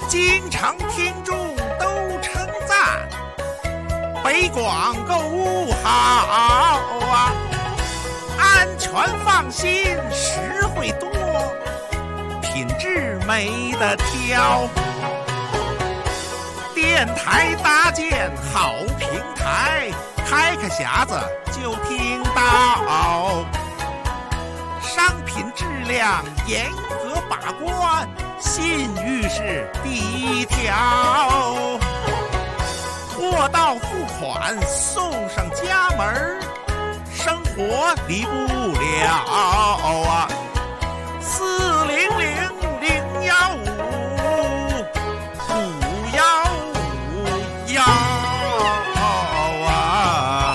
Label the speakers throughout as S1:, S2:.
S1: 京城听众都称赞，北广购物好啊，安全放心，实惠多，品质没得挑。电台搭建好平台，开个匣子就听到，商品质量严格把关，信誉是第一条。货到付款送上家门，生活离不了啊！400-015-515啊！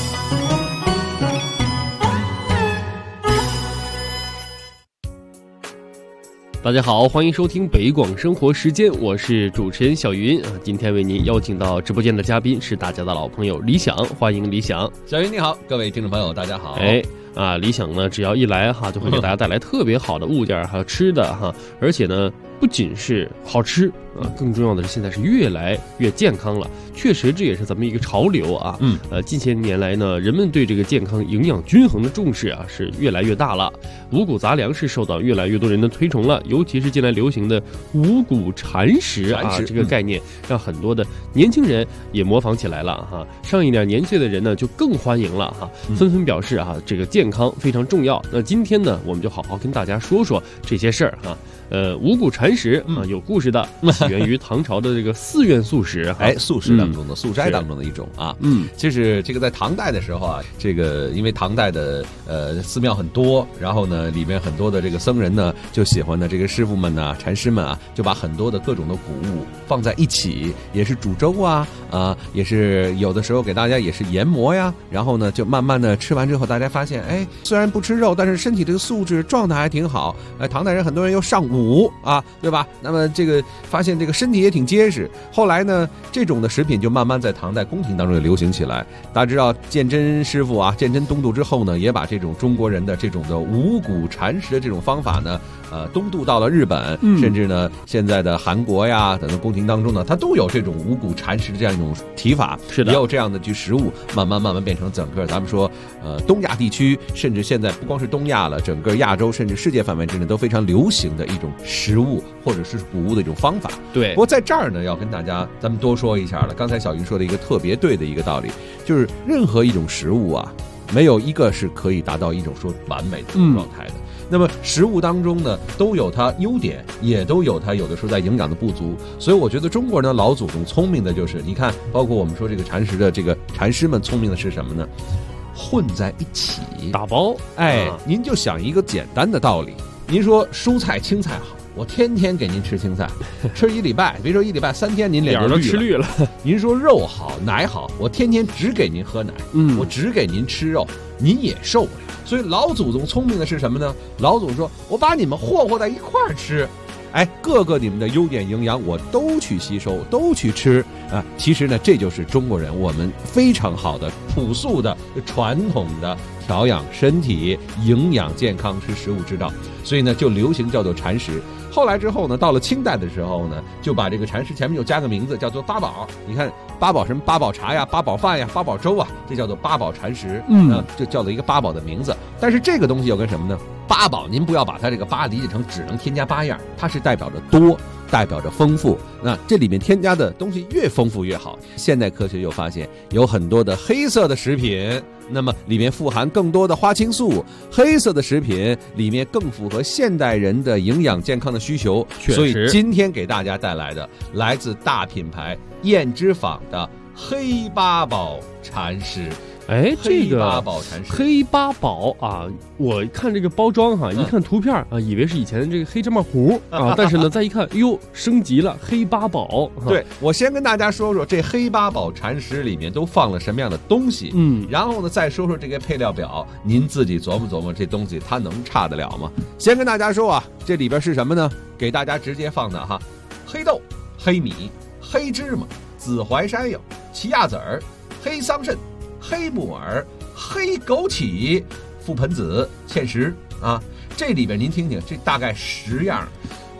S2: 大家好，欢迎收听北广生活时间，我是主持人小云啊。今天为您邀请到直播间的嘉宾是大家的老朋友李想，欢迎李想。
S3: 小云你好，各位听众朋友大家好。
S2: 李想呢，只要一来哈，就会给大家带来特别好的物件还有吃的哈，而且呢，不仅是好吃啊，更重要的是现在是越来越健康了。确实，这也是咱们一个潮流啊。近些年来呢，人们对这个健康、营养均衡的重视啊是越来越大了。五谷杂粮是受到越来越多人的推崇了，尤其是近来流行的五谷禅食啊，这个概念让很多的年轻人也模仿起来了哈。上一点年岁的人呢，就更欢迎了哈，纷纷表示啊，这个健康非常重要。那今天呢，我们就好好跟大家说说这些事儿哈。五谷禅食啊，有故事的，起源于唐朝的这个寺院素食，
S3: 素食当中的素斋当中的一种啊。就是这个在唐代的时候啊，这个因为唐代的寺庙很多，然后呢，里面很多的这个僧人呢，就喜欢呢这个师傅们呐、禅师们啊，就把很多的各种的谷物放在一起，也是煮粥啊，也是有的时候给大家也是研磨呀，然后呢，就慢慢的吃完之后，大家发现，虽然不吃肉，但是身体这个素质状态还挺好。唐代人很多人又上武啊，对吧？那么这个发现这个身体也挺结实。后来呢，这种的食品就慢慢在唐代宫廷当中也流行起来。大家知道鉴真师傅啊，鉴真东渡之后呢，也把这种中国人的这种的五谷禅食的这种方法呢，东渡到了日本，甚至呢，现在的韩国呀等等宫廷当中呢，它都有这种五谷禅食的这样一种提法，是的，也有这样的去食物，慢慢变成整个咱们说，东亚地区，甚至现在不光是东亚了，整个亚洲甚至世界范围之内都非常流行的一种食物或者是谷物的一种方法。对，不过在这儿呢，要跟大家咱们多说一下了。刚才小云说的一个特别对的一个道理，就是任何一种食物啊，没有一个是可以达到一种说完美的状态的。那么食物当中呢，都有它优点，也都有它有的时候在营养的不足。所以我觉得中国人的老祖宗聪明的就是，你看，包括我们说这个禅食的这个禅师们聪明的是什么呢？混在一起
S2: 打包。
S3: 您就想一个简单的道理，您说蔬菜青菜好，我天天给您吃青菜，吃一礼拜，别说一礼拜，3天您脸都吃绿了。您说肉好奶好，我天天只给您喝奶，我只给您吃肉，您也受不了。所以老祖宗聪明的是什么呢？老祖宗说，我把你们和在一块儿吃，各个你们的优点营养我都去吸收，都去吃啊。其实呢，这就是中国人我们非常好的朴素的传统的调养身体、营养健康吃食物之道。所以呢，就流行叫做禅食。后来之后呢，到了清代的时候呢，就把这个禅食前面就加个名字，叫做八宝。你看八宝什么？八宝茶呀，八宝饭呀，八宝粥啊，这叫做八宝禅食。就叫做一个八宝的名字。但是这个东西又跟什么呢？八宝，您不要把它这个八理解成只能添加8样，它是代表着多，代表着丰富。那这里面添加的东西越丰富越好。现代科学又发现有很多的黑色的食品，那么里面富含更多的花青素，黑色的食品里面更符合现代人的营养健康的需求。所以今天给大家带来的来自大品牌燕之坊的黑八宝禅食。
S2: 这个黑八宝啊，我看这个包装哈，一看图片啊，以为是以前的这个黑芝麻糊啊，但是呢，再一看，升级了黑八宝。
S3: 对，我先跟大家说说这黑八宝禅食里面都放了什么样的东西，然后呢，再说说这个配料表，您自己琢磨琢磨，这东西它能差得了吗？先跟大家说啊，这里边是什么呢？给大家直接放的哈，黑豆、黑米、黑芝麻、紫淮山药、奇亚籽儿、黑桑葚、黑木耳、黑枸杞、覆盆子、芡实啊，这里边您听听，这大概10样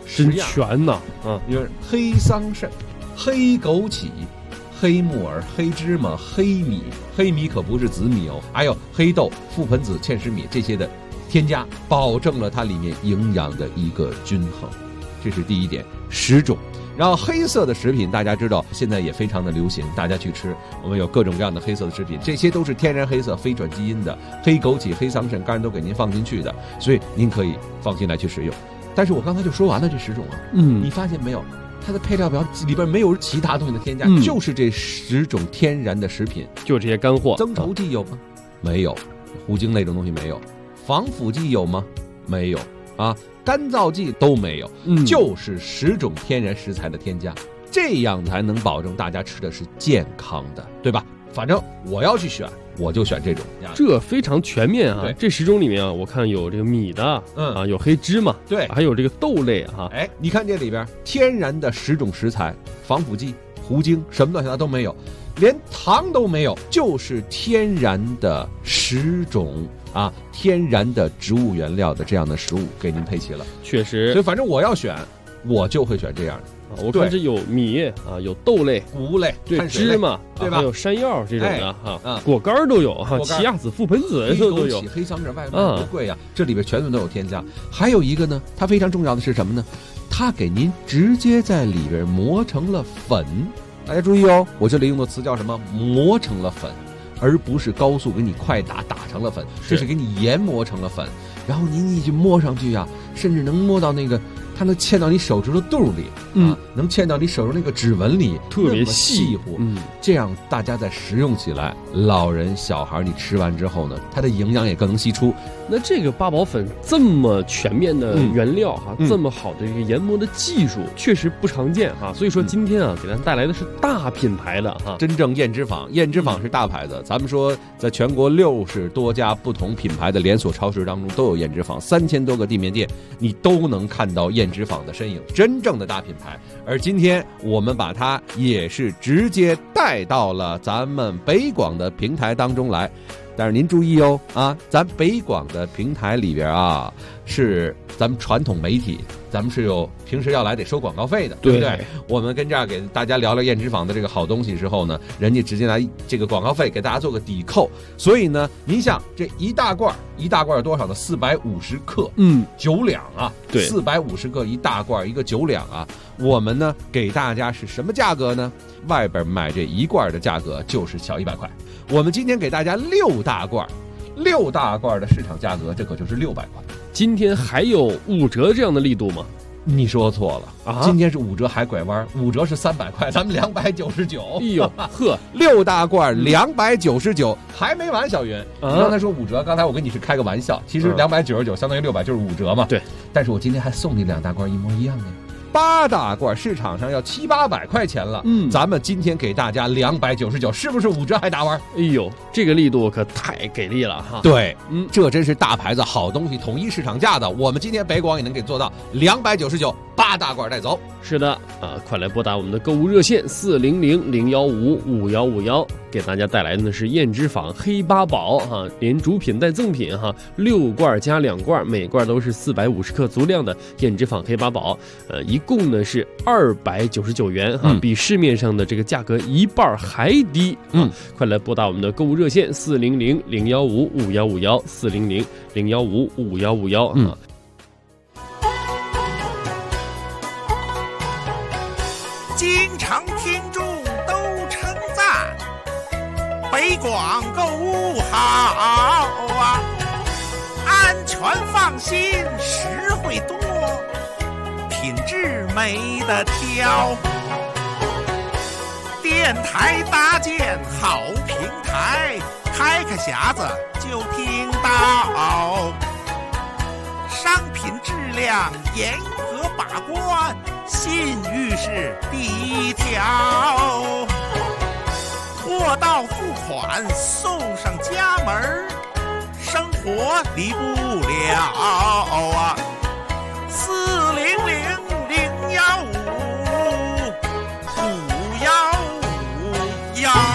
S2: 真全呐！
S3: 因为黑桑葚、黑枸杞、黑木耳、黑芝麻、黑米，黑米可不是紫米哦，还有黑豆、覆盆子、芡实米这些的添加，保证了它里面营养的一个均衡。这是第一点，10种。然后黑色的食品大家知道现在也非常的流行，大家去吃，我们有各种各样的黑色的食品，这些都是天然黑色非转基因的，黑枸杞、黑桑葚干都给您放进去的，所以您可以放心来去使用。但是我刚才就说完了这10种啊，你发现没有，它的配料表里边没有其他东西的添加，就是这10种天然的食品，
S2: 就这些干货。
S3: 增稠剂有吗？没有。糊精那种东西没有。防腐剂有吗？没有啊。干燥剂都没有，就是10种天然食材的添加，这样才能保证大家吃的是健康的，对吧？反正我要去选，我就选这种，
S2: 这非常全面啊。这10种里面啊，我看有这个米的，有黑芝麻，
S3: 对，
S2: 还有这个豆类哈。
S3: 你看这里边天然的10种食材，防腐剂、糊精什么乱七八糟都没有，连糖都没有，就是天然的10种。天然的植物原料的这样的食物给您配齐了，
S2: 确实。
S3: 所以反正我要选，我就会选这样的。
S2: 我看这有米有豆类、
S3: 谷物类、
S2: 对芝麻，对吧？还有山药这种的果干都有奇亚籽、覆盆子都有。
S3: 黑桑葚外面多贵呀，这里边全部都有添加。还有一个呢，它非常重要的是什么呢？它给您直接在里边磨成了粉。大家注意哦，我这里用的词叫什么？磨成了粉。而不是高速给你快打成了粉，这是给你研磨成了粉，然后您一去摸上去甚至能摸到那个，它能嵌到你手指头肚里，能嵌到你手上那个指纹里，
S2: 特别细
S3: 乎，这样大家在食用起来，老人小孩你吃完之后呢，它的营养也更能析出。
S2: 那这个八宝粉这么全面的原料这么好的这个研磨的技术，确实不常见所以说今天给咱带来的是大品牌的
S3: 真正燕之坊是大牌子。咱们说，在全国60多家不同品牌的连锁超市当中都有燕之坊，3000多个地面店，你都能看到燕之坊的身影，真正的大品牌。而今天我们把它也是直接带到了咱们北广的平台当中来。但是您注意哦咱北广的平台里边是咱们传统媒体，咱们是有平时要来得收广告费的，对不对？我们跟这儿给大家聊聊燕之坊的这个好东西之后呢，人家直接拿这个广告费给大家做个抵扣。所以呢，您像这一大罐有多少呢？450克，9两
S2: 对
S3: ，450克一大罐，一个9两我们呢给大家是什么价格呢？外边买这一罐的价格就是小100块，我们今天给大家6大罐的市场价格，这可就是600块。
S2: 今天还有5折这样的力度吗？
S3: 你说错了今天是5折还拐弯，5折是300块，咱们299。
S2: 哎呦呵
S3: ，6大罐299，还没完，小云。你刚才说5折，刚才我跟你是开个玩笑，其实299相当于600，就是5折嘛。
S2: 对，
S3: 但是我今天还送你2大罐一模一样的。8大罐市场上要700-800块钱了，咱们今天给大家299，是不是5折还打弯？
S2: 哎呦，这个力度可太给力了
S3: 对，这真是大牌子好东西，统一市场价的。我们今天北广也能给做到299，8大罐带走。
S2: 是的快来拨打我们的购物热线400-015-5151，给大家带来的呢是燕之坊黑八宝连主品带赠品6罐加2罐，每罐都是450克足量的燕之坊黑八宝，一共呢是299元比市面上的这个价格一半还低快来拨打我们的购物热线400-015-5151，400-015-5151
S1: 经常听众都称赞北广购物好安全放心，实惠多，品质没得挑。电台搭建好平台，开匣子就听到，商品质量严格把关，信誉是第一条，货到付款送上家门，生活离不了400-015-5151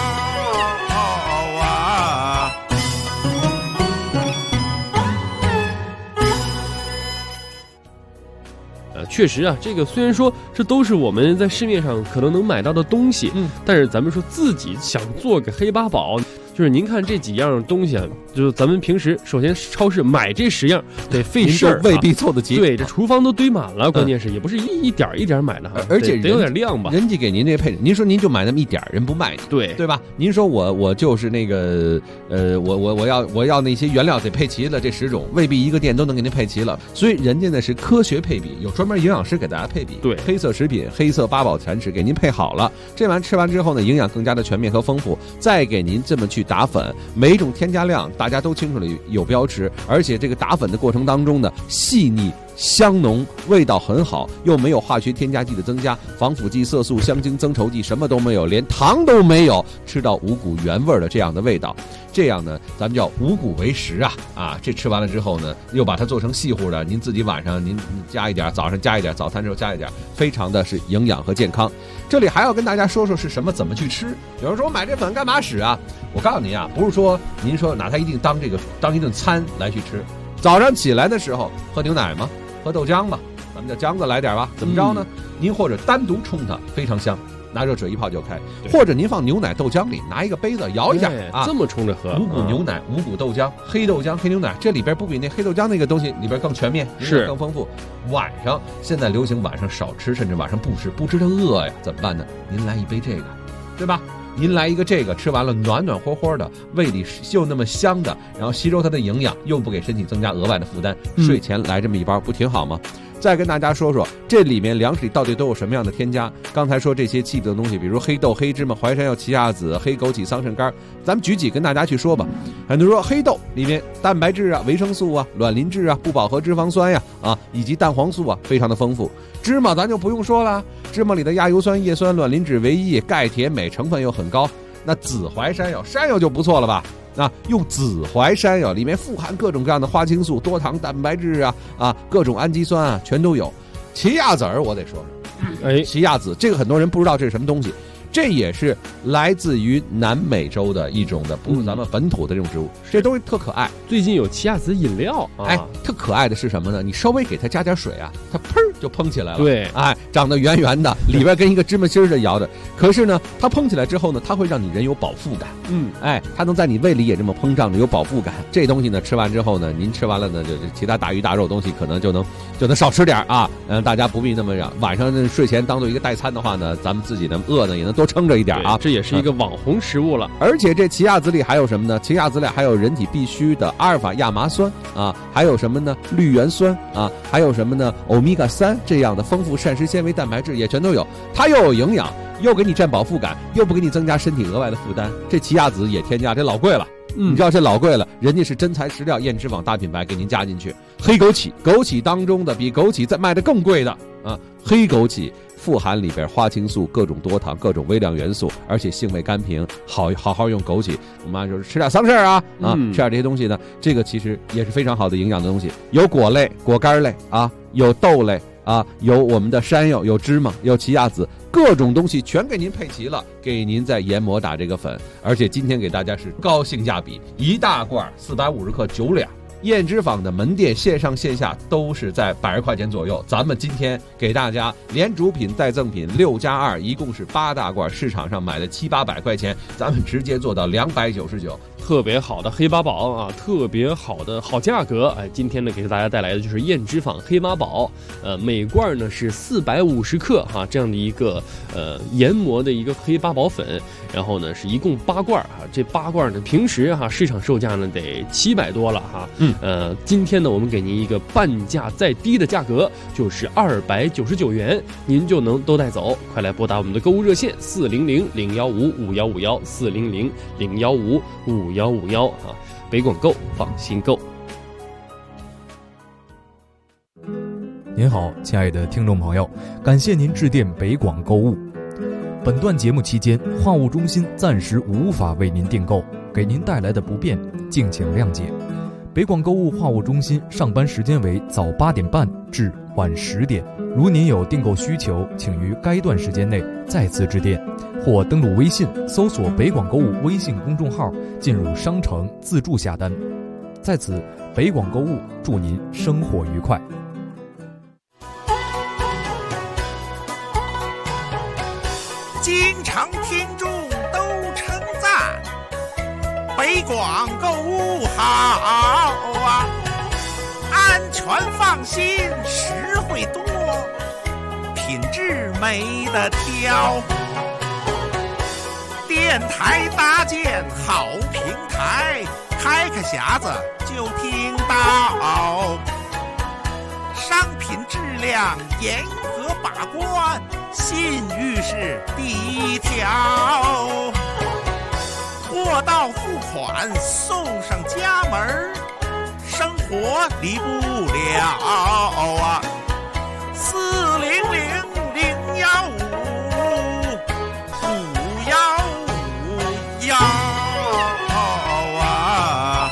S2: 确实啊，这个虽然说这都是我们在市面上可能能买到的东西，但是咱们说自己想做个黑八宝。就是您看这几样东西啊，就是咱们平时首先超市买这10样得费事儿，
S3: 未必凑得齐。
S2: 对，这厨房都堆满了，关键是也不是一点一点买的哈，
S3: 而且
S2: 得有点量吧。
S3: 人家给您这配置，您说您就买那么一点，人不卖你，对吧？您说我就是那个我要那些原料得配齐了，这10种未必一个店都能给您配齐了，所以人家呢是科学配比，有专门营养师给大家配比，
S2: 对，
S3: 黑色食品、黑色八宝全食给您配好了，这玩意吃完之后呢，营养更加的全面和丰富，再给您这么去打粉，每一种添加量大家都清楚了有标识，而且这个打粉的过程当中呢，细腻香浓，味道很好，又没有化学添加剂的增加，防腐剂、色素、香精、增稠剂什么都没有，连糖都没有，吃到五谷原味的这样的味道。这样呢，咱们叫五谷为食啊！这吃完了之后呢，又把它做成细糊的，您自己晚上您加一点，早上加一点，早餐之后加一点，非常的是营养和健康。这里还要跟大家说说是什么，怎么去吃。有人说买这粉干嘛使啊？我告诉您啊，不是说您说拿它一定当一顿餐来去吃。早上起来的时候喝牛奶吗？喝豆浆吧，咱们叫浆子来点吧。怎么着呢？您或者单独冲它，非常香。拿热水一泡就开，或者您放牛奶豆浆里，拿一个杯子摇一下
S2: 这么冲着喝。
S3: 五谷牛奶、五谷豆浆、黑豆浆、黑牛奶，这里边不比那黑豆浆那个东西里边更全面，
S2: 是
S3: 更丰富。晚上现在流行晚上少吃，甚至晚上不吃，不吃它饿呀，怎么办呢？您来一杯这个，对吧？您来一个这个，吃完了暖暖和和的，胃里又那么香的，然后吸收它的营养，又不给身体增加额外的负担，睡前来这么一包，不挺好吗？再跟大家说说这里面粮食里到底都有什么样的添加。刚才说这些气的东西，比如黑豆、黑芝麻、淮山药、奇亚籽、黑枸杞、桑葚干，咱们举几跟大家去说吧。很多人说黑豆里面蛋白质啊、维生素啊、卵磷脂啊、不饱和脂肪酸呀以及蛋黄素啊，非常的丰富。芝麻咱就不用说了，芝麻里的亚油酸、叶酸、卵磷脂、维 E、钙、铁、镁成分又很高。那紫淮山药，山药就不错了吧？用紫淮山药里面富含各种各样的花青素、多糖蛋白质各种氨基酸啊，全都有。奇亚籽儿我得说说，奇亚籽这个很多人不知道这是什么东西，这也是来自于南美洲的一种的，不是咱们本土的这种植物。这东西特可爱。
S2: 最近有奇亚籽饮料
S3: 特可爱的是什么呢？你稍微给它加点水它砰就蓬起来了。
S2: 对，
S3: 长得圆圆的，里边跟一个芝麻芯儿的摇的。可是呢，它蓬起来之后呢，它会让你人有饱腹感。它能在你胃里也这么膨胀着，有饱腹感。这东西呢，吃完之后呢，您吃完了呢，就其他大鱼大肉东西可能就能少吃点大家不必那么让晚上睡前当做一个代餐的话呢，咱们自己呢饿呢也能多撑着一点
S2: 这也是一个网红食物了。
S3: 而且这奇亚籽里还有什么呢？奇亚籽里还有人体必需的阿尔法亚麻酸还有什么呢？绿原酸还有什么呢？欧米伽3这样的丰富膳食纤维、蛋白质也全都有，它又有营养，又给你占饱腹感，又不给你增加身体额外的负担。这奇亚籽也添加，这老贵了。你知道这老贵了，人家是真材实料燕之坊大品牌给您加进去。黑枸杞，枸杞当中的比枸杞再卖的更贵的黑枸杞富含里边花青素、各种多糖、各种微量元素，而且性味甘平，好好用枸杞。我妈说吃点桑葚吃点这些东西呢，这个其实也是非常好的营养的东西。有果类、果干类有豆类有我们的山药，有芝麻，有奇亚籽，各种东西全给您配齐了，给您再研磨打这个粉。而且今天给大家是高性价比，一大罐450克9两。燕之坊的门店线上线下都是在100块钱左右，咱们今天给大家连主品带赠品6+2，一共是8大罐，市场上买的700-800块钱，咱们直接做到299。
S2: 特别好的黑八宝特别好的好价格。今天呢给大家带来的就是燕之坊黑八宝，每罐呢是450克这样的一个研磨的一个黑八宝粉，然后呢是一共8罐这8罐呢平时市场售价呢得700多了今天呢我们给您一个半价再低的价格，就是299元，您就能都带走。快来拨打我们的购物热线400-015-5151，400-015-5151北广购放心购。
S4: 您好，亲爱的听众朋友，感谢您致电北广购物。本段节目期间，话务中心暂时无法为您订购，给您带来的不便，敬请谅解。北广购物话务中心上班时间为早8点半至晚10点，如您有订购需求，请于该段时间内再次致电，或登录微信搜索北广购物微信公众号，进入商城自助下单。在此，北广购物祝您生活愉快。
S1: 京城听众都称赞，北广购物好啊，安全放心，实惠多，品质没得挑。电台搭建好平台，开个匣子就听到，商品质量严格把关，信誉是第一条。货到付款送上家门，生活离不了啊！400-015-515啊！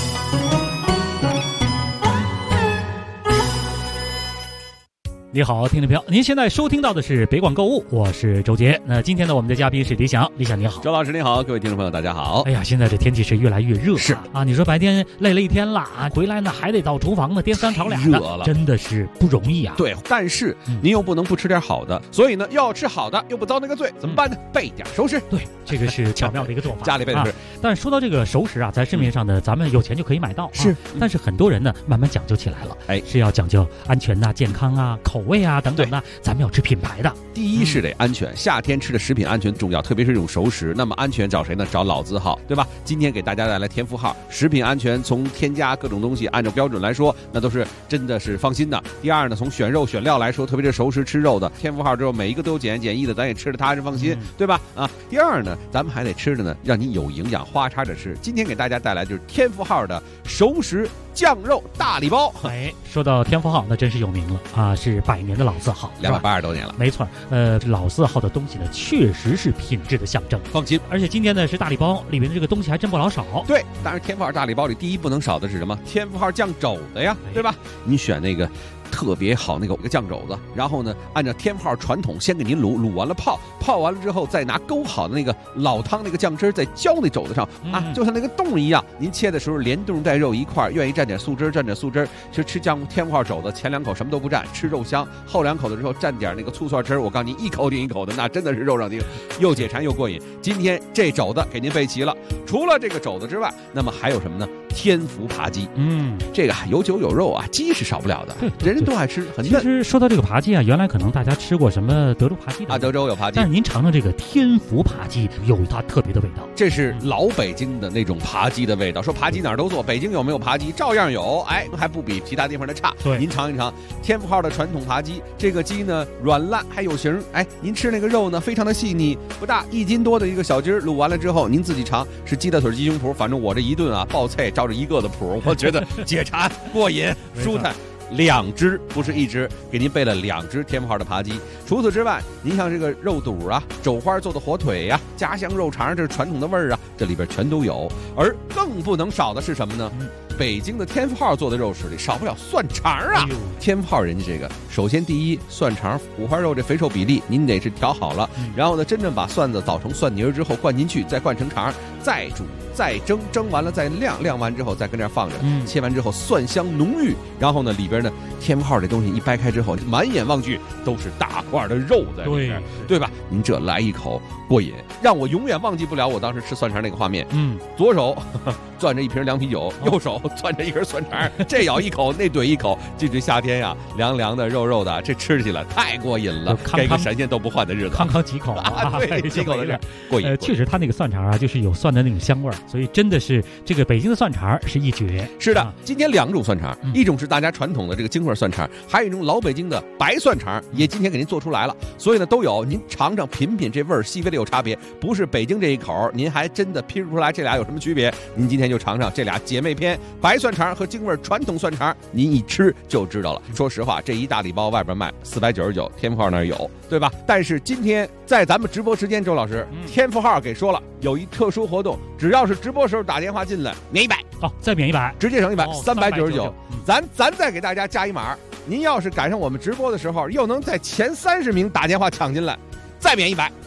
S5: 你好，听众朋友，您现在收听到的是北广购物，我是周杰。那今天呢，我们的嘉宾是李想，李想你好。
S3: 周老师你好，各位听众朋友大家好。
S5: 哎呀，现在这天气是越来越热，
S3: 是
S5: 啊，你说白天累了一天了啊，回来呢还得到厨房呢颠三炒俩的，
S3: 热了，
S5: 真的是不容易啊。
S3: 对，但是您又不能不吃点好的，所以呢，要吃好的又不遭那个罪，怎么办呢？备点熟食。
S5: 对，这个是巧妙的一个做法，
S3: 家里备的是。
S5: 但是说到这个熟食啊，在市面上呢，咱们有钱就可以买到，
S3: 是。
S5: 但是很多人呢，慢慢讲究起来了，
S3: 哎，
S5: 是要讲究安全呐、健康啊、口味啊等等的，咱们要吃品牌的。
S3: 第一是得安全，夏天吃的食品安全重要，特别是这种熟食。那么安全找谁呢？找老字号，对吧？今天给大家带来天福号，食品安全从添加各种东西按照标准来说，那都是真的是放心的。第二呢，从选肉选料来说，特别是熟食吃肉的，天福号之后每一个都有检验检疫的，咱也吃的踏实放心，对吧？啊，第二呢，咱们还得吃的呢，让你有营养，花叉着吃。今天给大家带来就是天福号的熟食酱肉大礼包。
S5: 哎，说到天福号，那真是有名了啊，是100年的老字号
S3: ，280多年了。
S5: 没错，老字号的东西呢，确实是品质的象征。
S3: 放心，
S5: 而且今天呢是大礼包，里面的这个东西还真不老少。
S3: 对，当然天福号大礼包里第一不能少的是什么？天福号酱肘子呀，对吧？你选那个特别好那个酱肘子，然后呢，按照天福号传统，先给您卤完了泡完了之后，再拿勾好的那个老汤那个酱汁，再浇那肘子上啊，就像那个冻一样。您切的时候连冻带肉一块，愿意蘸点素汁蘸点素汁。其实吃天福号肘子，前2口什么都不蘸，吃肉香；后2口的时候蘸点那个醋蒜汁，我告诉你，一口顶一口的，那真的是肉上顶，又解馋又过瘾。今天这肘子给您备齐了，除了这个肘子之外，那么还有什么呢？天福扒鸡，这个有酒有肉啊，鸡是少不了的，人人都爱吃，很嫩。
S5: 其实说到这个扒鸡啊，原来可能大家吃过什么德州扒鸡
S3: 啊，德州有扒鸡，
S5: 但是您尝尝这个天福扒鸡，有它特别的味道。
S3: 这是老北京的那种扒鸡的味道。说扒鸡哪儿都做，北京有没有扒鸡？照样有，哎，还不比其他地方的差。
S5: 对，
S3: 您尝一尝天福号的传统扒鸡，这个鸡呢软烂还有形，哎，您吃那个肉呢非常的细腻，不大1斤多的一个小鸡儿，卤完了之后您自己尝，是鸡大腿鸡胸脯，反正我这一顿啊爆菜照着一个的谱，我觉得解馋过瘾舒坦。2只不是1只，给您备了2只天福号的扒鸡。除此之外，您像这个肉肚啊、肘花做的火腿呀、家乡肉肠，这是传统的味儿啊，这里边全都有。而更不能少的是什么呢？北京的天福号做的肉食里少不了蒜肠啊！天福号人家这个，首先第一，蒜肠五花肉这肥瘦比例您得是调好了，然后呢，真正把蒜子捣成蒜泥之后灌进去，再灌成肠，再煮。再蒸完了再晾完之后再跟这儿放着，切完之后蒜香浓郁，然后呢里边呢天福号这东西一掰开之后，满眼望去都是大块的肉在里边，对吧？您这来一口过瘾，让我永远忘记不了我当时吃蒜肠那个画面。左手攥着一瓶凉啤酒，右手攥着一根蒜肠，这咬一口那怼一口，这夏天呀凉凉的肉肉的，这吃起来太过瘾了，给个神仙都不换的日子，
S5: 康康几口啊，
S3: 对，几口的这过瘾。
S5: 确实他那个蒜肠啊，就是有蒜的那种香味儿。所以真的是这个北京的蒜肠是一绝。
S3: 是的，今天2种蒜肠，一种是大家传统的这个京味蒜肠，还有一种老北京的白蒜肠，也今天给您做出来了。所以呢都有，您尝尝品品这味儿，细微的有差别，不是北京这一口，您还真的拼不出来这俩有什么区别。您今天就尝尝这俩姐妹篇，白蒜肠和京味传统蒜肠，您一吃就知道了。说实话，这一大礼包外边卖499，天福号那儿有，对吧？但是今天在咱们直播时间，周老师，天福号给说了，有一特殊活动，只要是直播时候打电话进来免100
S5: 哦，再免100，
S3: 直接省100，399。咱再给大家加一码，您要是赶上我们直播的时候，又能在前30名打电话抢进来，再免100。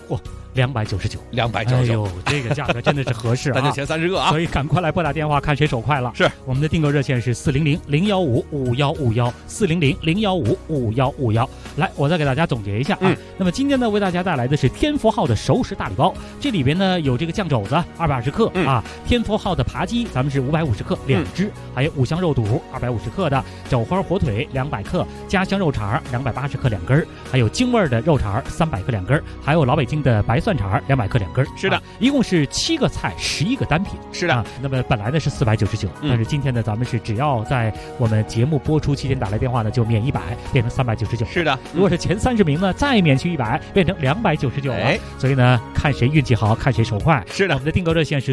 S5: 299，哎呦，这个价格真的是合适啊！
S3: 咱就前30个啊，
S5: 所以赶快来拨打电话，看谁手快了。
S3: 是，
S5: 我们的订购热线是400-015-5151，400-015-5151。来，我再给大家总结一下啊。那么今天呢，为大家带来的是天福号的熟食大礼包，这里边呢有这个酱肘子220克啊，天福号的扒鸡咱们是550克2只，还有五香肉肚250克的，肘花火腿200克，家乡肉肠280克2根，还有京味的肉肠300克2根，还有老北京的白蒜肠200克2根。
S3: 是的，
S5: 一共是7个菜11个单品。
S3: 是的，
S5: 那么本来呢是499，但是今天呢咱们是只要在我们节目播出期间打来电话呢就免100，变成399。
S3: 是的，
S5: 如果是前30名呢再免去100，变成299了。所以呢看谁运气好，看谁手快。
S3: 是的，
S5: 我们的订购热线是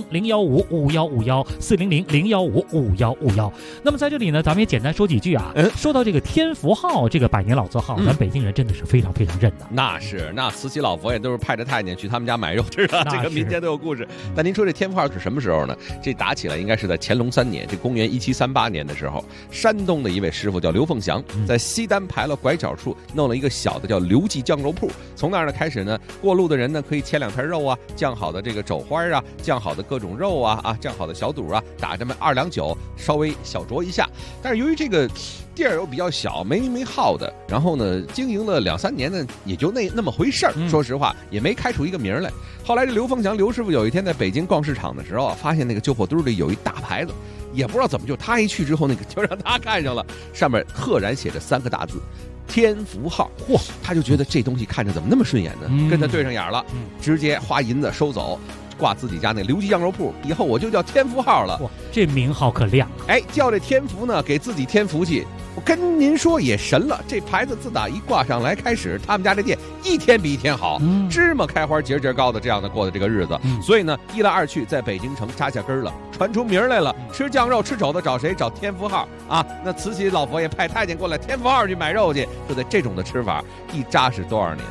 S5: 400-015-5151，400-015-5151。那么在这里呢咱们也简单说几句啊。说到这个天福号这个百年老字号，咱北京人真的是非常非常认的。
S3: 那慈禧老佛爷都是派着太监去他们家买肉吃的，这个民间都有故事。但您说这天福号是什么时候呢？这打起来应该是在乾隆3年，这公元1738年的时候，山东的一位师傅叫刘凤祥，在西单牌楼拐角处弄了一个小的叫刘记酱肉铺。从那儿呢开始呢，过路的人呢可以切2片肉啊，酱好的这个肘花啊，酱好的各种肉啊，酱好的小肚啊，打这么2两酒，稍微小酌一下。但是由于这个地儿又比较小，没名没号的，然后呢经营了2-3年呢，也就那么回事儿。说实话，也没开出一个名来。后来这刘凤祥刘师傅有一天在北京逛市场的时候发现那个旧货堆里有一大牌子，也不知道怎么就他一去之后，那个就让他看上了，上面赫然写着3个大字。天福号，嚯！他就觉得这东西看着怎么那么顺眼呢？跟他对上眼了，直接花银子收走，挂自己家那刘记酱肉铺，以后我就叫天福号了。
S5: 哇，这名号可亮！
S3: 叫这天福呢，给自己添福气。我跟您说也神了，这牌子自打一挂上来开始，他们家这店一天比一天好，芝麻开花节节高的这样的过的这个日子。所以呢，一来二去，在北京城扎下根了，传出名来了。吃酱肉吃肘子找谁？找天福号啊！那慈禧老佛爷派太监过来，天福号去买肉去，就得这种的吃法，一扎是多少年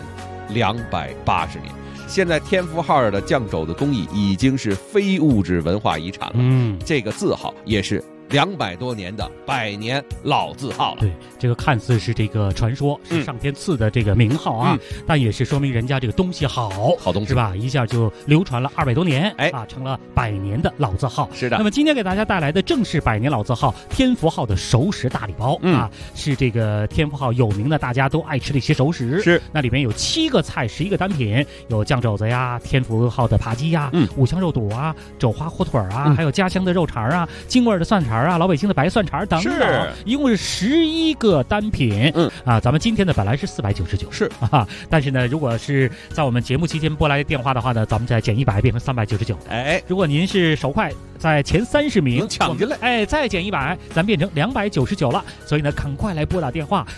S3: ？280年。现在天福号的酱肘子工艺已经是非物质文化遗产了。这个字号也是200多年的100年老字号了。
S5: 对，这个看似是这个传说，是上天赐的这个名号啊，但也是说明人家这个东西好东西是吧？一下就流传了200多年，成了100年的老字号。
S3: 是的。
S5: 那么今天给大家带来的正是100年老字号天福号的熟食大礼包啊，是这个天福号有名的大家都爱吃的一些熟食。
S3: 是，
S5: 那里面有7个菜11个单品，有酱肘子呀，天福号的扒鸡呀，五香肉肚啊，肘花火腿啊，还有家乡的肉肠啊，京味的蒜肠啊，老北京的白蒜肠等等，一共是11个单品。咱们今天呢本来是499，
S3: 是
S5: 啊，但是呢，如果是在我们节目期间拨来电话的话呢，咱们再减100，变成399。如果您是手快，在前30名
S3: 能抢进来，
S5: 再减100，咱变成299了。所以呢，赶快来拨打电话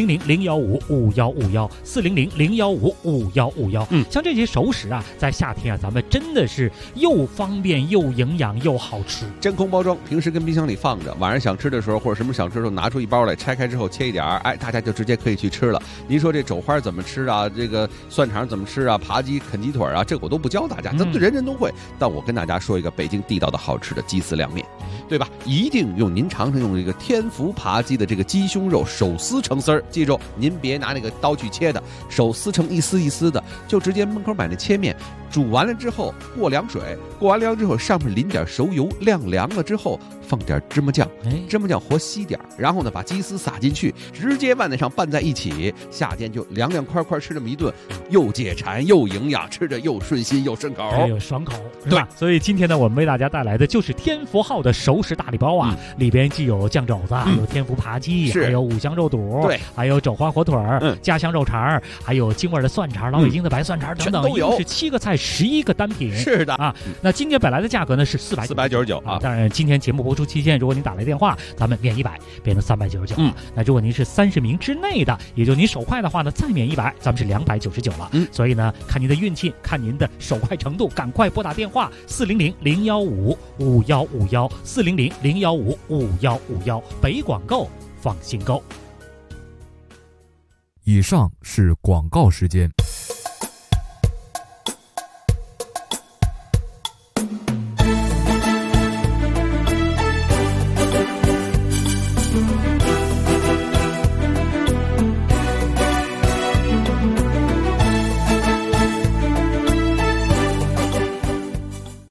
S5: 400-015-5151，400-015-5151。像这些熟食啊，在夏天啊，咱们真的是又方便又营养又好吃。
S3: 真空包装，平时跟冰箱里放着，晚上想吃的时候或者什么想吃的时候，拿出一包来，拆开之后切一点，大家就直接可以去吃了。您说这肘花怎么吃啊？这个蒜肠怎么吃啊？扒鸡、啃鸡腿啊，这我都不教大家，咱们人人都会。但我跟大家说一个北京地道的好吃的鸡丝凉面，对吧？一定您尝尝用这个天福扒鸡的这个鸡胸肉手撕成丝儿，记住您别拿那个刀去切的，手撕成一丝一丝的，就直接门口买那切面，煮完了之后过凉水，过完凉之后上面淋点熟油，晾凉了之后放点芝麻酱，芝麻酱和稀点，然后呢把鸡丝撒进去，直接拌在上拌在一起，夏天就凉凉快快吃这么一顿，又解馋又营养，吃着又顺心又顺口，
S5: 又爽口。
S3: 对，
S5: 所以今天呢，我们为大家带来的就是天福号的熟食大礼包啊，里边既有酱肘子，有天福扒鸡，还有五香肉肚，
S3: 对，
S5: 还有肘花火腿，家乡肉肠，还有京味的蒜肠，老北京的白蒜肠等等，
S3: 都有，
S5: 是7个菜11个单品。
S3: 是的
S5: 啊，那今天本来的价格呢是499
S3: 啊，
S5: 当然今天节目播出期间，如果您打来电话，咱们免100，变成399。那如果您是30名之内的，也就您手快的话呢，再免100，咱们是299了。所以呢，看您的运气，看您的手快程度，赶快拨打电话400-015-5151，400-015-5151，北广购，放心购。
S4: 以上是广告时间。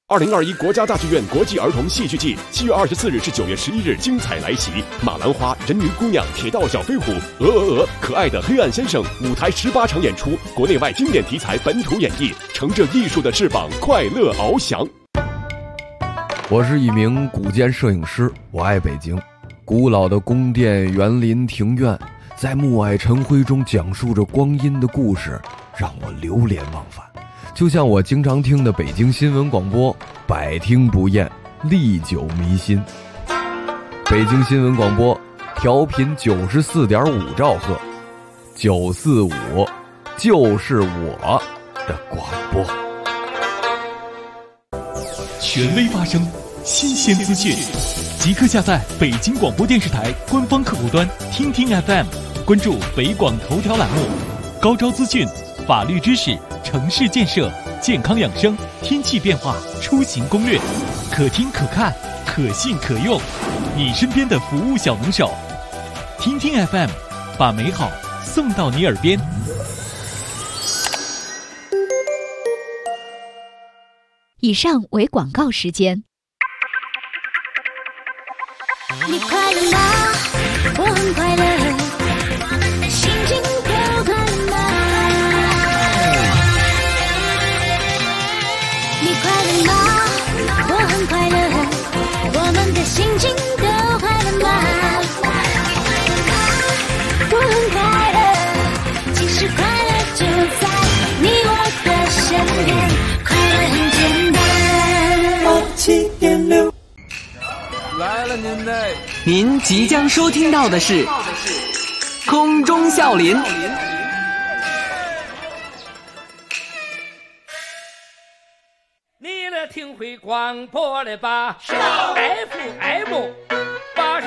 S6: 2021国家大剧院国际儿童戏剧季7月24日至9月11日精彩来袭，马兰花、人鱼姑娘、铁道小飞虎、可爱的黑暗先生，舞台18场演出，国内外经典题材本土演绎，乘着艺术的翅膀，快乐翱翔。
S7: 我是一名古建摄影师，我爱北京，古老的宫殿、园林、庭院，在暮霭晨辉中讲述着光阴的故事，让我流连忘返。就像我经常听的北京新闻广播，百听不厌，历久弥新。北京新闻广播调频94.5兆赫，945就是我的广播。
S8: 权威发声，新鲜资讯，即刻下载北京广播电视台官方客户端听听 FM， 关注北广头条栏目，高招资讯、法律知识、城市建设、健康养生、天气变化、出行攻略，可听可看，可信可用，你身边的服务小能手。听听 FM， 把美好送到你耳边。
S9: 以上为广告时间。
S10: 你快乐吗？我很快乐，心情都快乐吗？你快乐吗？我很快乐，我们的心情都快乐吗？我很快乐，其实快乐就在你我的身边，快乐很简单。7.6
S11: 来了您嘞！您即将收听到的是空中笑林。
S12: 你来听会广播的吧？是 FM